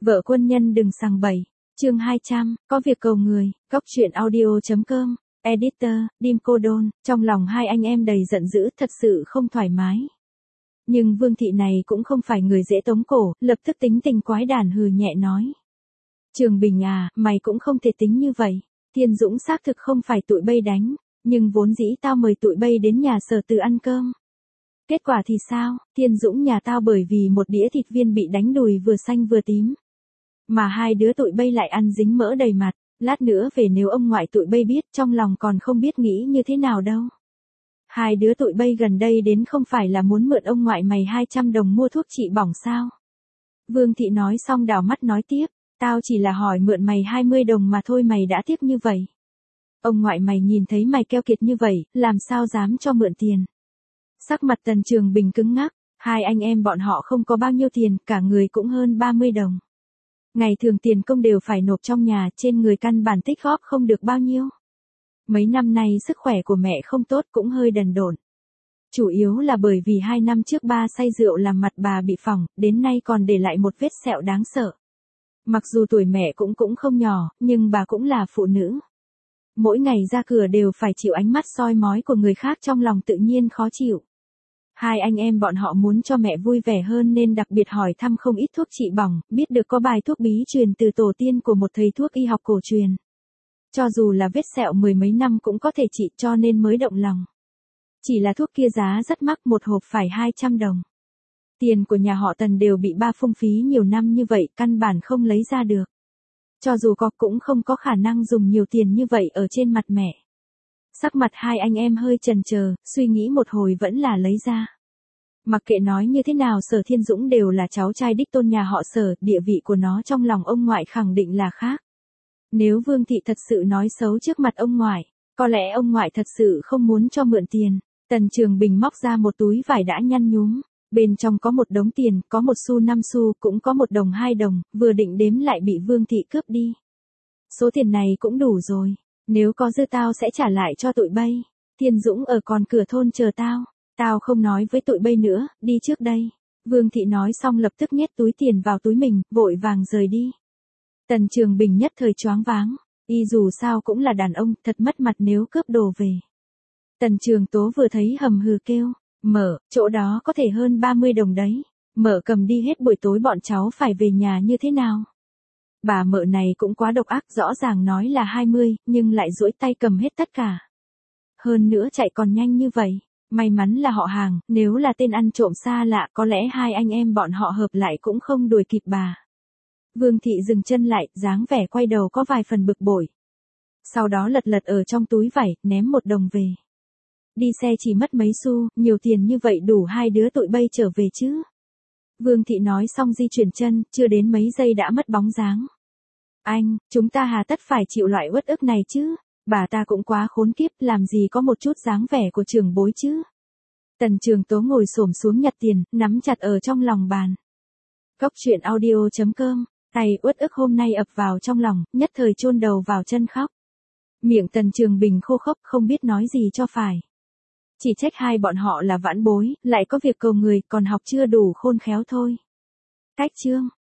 Vợ quân nhân đừng sằng bậy. Chương 200, có việc cầu người. Góc truyện audio.com. Editor, Dim Cô Đôn. Trong lòng hai anh em đầy giận dữ, thật sự không thoải mái. Nhưng Vương Thị này cũng không phải người dễ tống cổ, lập tức tính tình quái đản hừ nhẹ nói. Trường Bình à, mày cũng không thể tính như vậy. Thiên Dũng xác thực không phải tụi bay đánh, nhưng vốn dĩ tao mời tụi bay đến nhà Sở Từ ăn cơm. Kết quả thì sao, Thiên Dũng nhà tao bởi vì một đĩa thịt viên bị đánh đùi vừa xanh vừa tím. Mà hai đứa tụi bay lại ăn dính mỡ đầy mặt, lát nữa về nếu ông ngoại tụi bay biết trong lòng còn không biết nghĩ như thế nào đâu. Hai đứa tụi bay gần đây đến không phải là muốn mượn ông ngoại mày 200 đồng mua thuốc trị bỏng sao? Vương Thị nói xong đảo mắt nói tiếp, tao chỉ là hỏi mượn mày 20 đồng mà thôi mày đã tiếc như vậy. Ông ngoại mày nhìn thấy mày keo kiệt như vậy, làm sao dám cho mượn tiền. Sắc mặt Tần Trường Bình cứng ngắc, hai anh em bọn họ không có bao nhiêu tiền, cả người cũng hơn 30 đồng. Ngày thường tiền công đều phải nộp trong nhà, trên người căn bản tích góp không được bao nhiêu. Mấy năm nay sức khỏe của mẹ không tốt cũng hơi đần độn. Chủ yếu là bởi vì 2 năm trước ba say rượu làm mặt bà bị phỏng, đến nay còn để lại một vết sẹo đáng sợ. Mặc dù tuổi mẹ cũng không nhỏ, nhưng bà cũng là phụ nữ. Mỗi ngày ra cửa đều phải chịu ánh mắt soi mói của người khác, trong lòng tự nhiên khó chịu. Hai anh em bọn họ muốn cho mẹ vui vẻ hơn nên đặc biệt hỏi thăm không ít thuốc trị bỏng, biết được có bài thuốc bí truyền từ tổ tiên của một thầy thuốc y học cổ truyền. Cho dù là vết sẹo 10 mấy năm cũng có thể trị, cho nên mới động lòng. Chỉ là thuốc kia giá rất mắc, một hộp phải 200 đồng. Tiền của nhà họ Tần đều bị ba phung phí nhiều năm như vậy, căn bản không lấy ra được. Cho dù có cũng không có khả năng dùng nhiều tiền như vậy ở trên mặt mẹ. Sắc mặt hai anh em hơi chần chờ, suy nghĩ một hồi vẫn là lấy ra. Mặc kệ nói như thế nào Sở Thiên Dũng đều là cháu trai đích tôn nhà họ Sở, địa vị của nó trong lòng ông ngoại khẳng định là khác. Nếu Vương Thị thật sự nói xấu trước mặt ông ngoại, có lẽ ông ngoại thật sự không muốn cho mượn tiền. Tần Trường Bình móc ra một túi vải đã nhăn nhúm, bên trong có một đống tiền, có 1 xu 5 xu, cũng có 1 đồng 2 đồng, vừa định đếm lại bị Vương Thị cướp đi. Số tiền này cũng đủ rồi, nếu có dư tao sẽ trả lại cho tụi bay. Thiên Dũng ở còn cửa thôn chờ tao không nói với tụi bay nữa, đi trước đây. Vương Thị nói xong lập tức nhét túi tiền vào túi mình, vội vàng rời đi. Tần Trường Bình nhất thời choáng váng, y dù sao cũng là đàn ông, thật mất mặt nếu cướp đồ về. Tần Trường Tố vừa thấy hầm hừ kêu, Mở, chỗ đó có thể hơn 30 đồng đấy. Mở cầm đi hết buổi tối bọn cháu phải về nhà như thế nào? Bà Mợ này cũng quá độc ác, rõ ràng nói là 20, nhưng lại duỗi tay cầm hết tất cả. Hơn nữa chạy còn nhanh như vậy, may mắn là họ hàng, nếu là tên ăn trộm xa lạ có lẽ hai anh em bọn họ hợp lại cũng không đuổi kịp bà. Vương Thị dừng chân lại, dáng vẻ quay đầu có vài phần bực bội. Sau đó lật lật ở trong túi vải, ném 1 đồng về. Đi xe chỉ mất mấy xu, nhiều tiền như vậy đủ hai đứa tụi bay trở về chứ. Vương Thị nói xong di chuyển chân, chưa đến mấy giây đã mất bóng dáng. Anh, chúng ta hà tất phải chịu loại uất ức này chứ, bà ta cũng quá khốn kiếp, làm gì có một chút dáng vẻ của trưởng bối chứ. Tần Trường Tố ngồi xổm xuống nhặt tiền, nắm chặt ở trong lòng bàn. Góc truyện audio.com, tay uất ức hôm nay ập vào trong lòng, nhất thời chôn đầu vào chân khóc. Miệng Tần Trường Bình khô khốc không biết nói gì cho phải. Chỉ trách hai bọn họ là vãn bối, lại có việc cầu người, còn học chưa đủ khôn khéo thôi. Cách chương.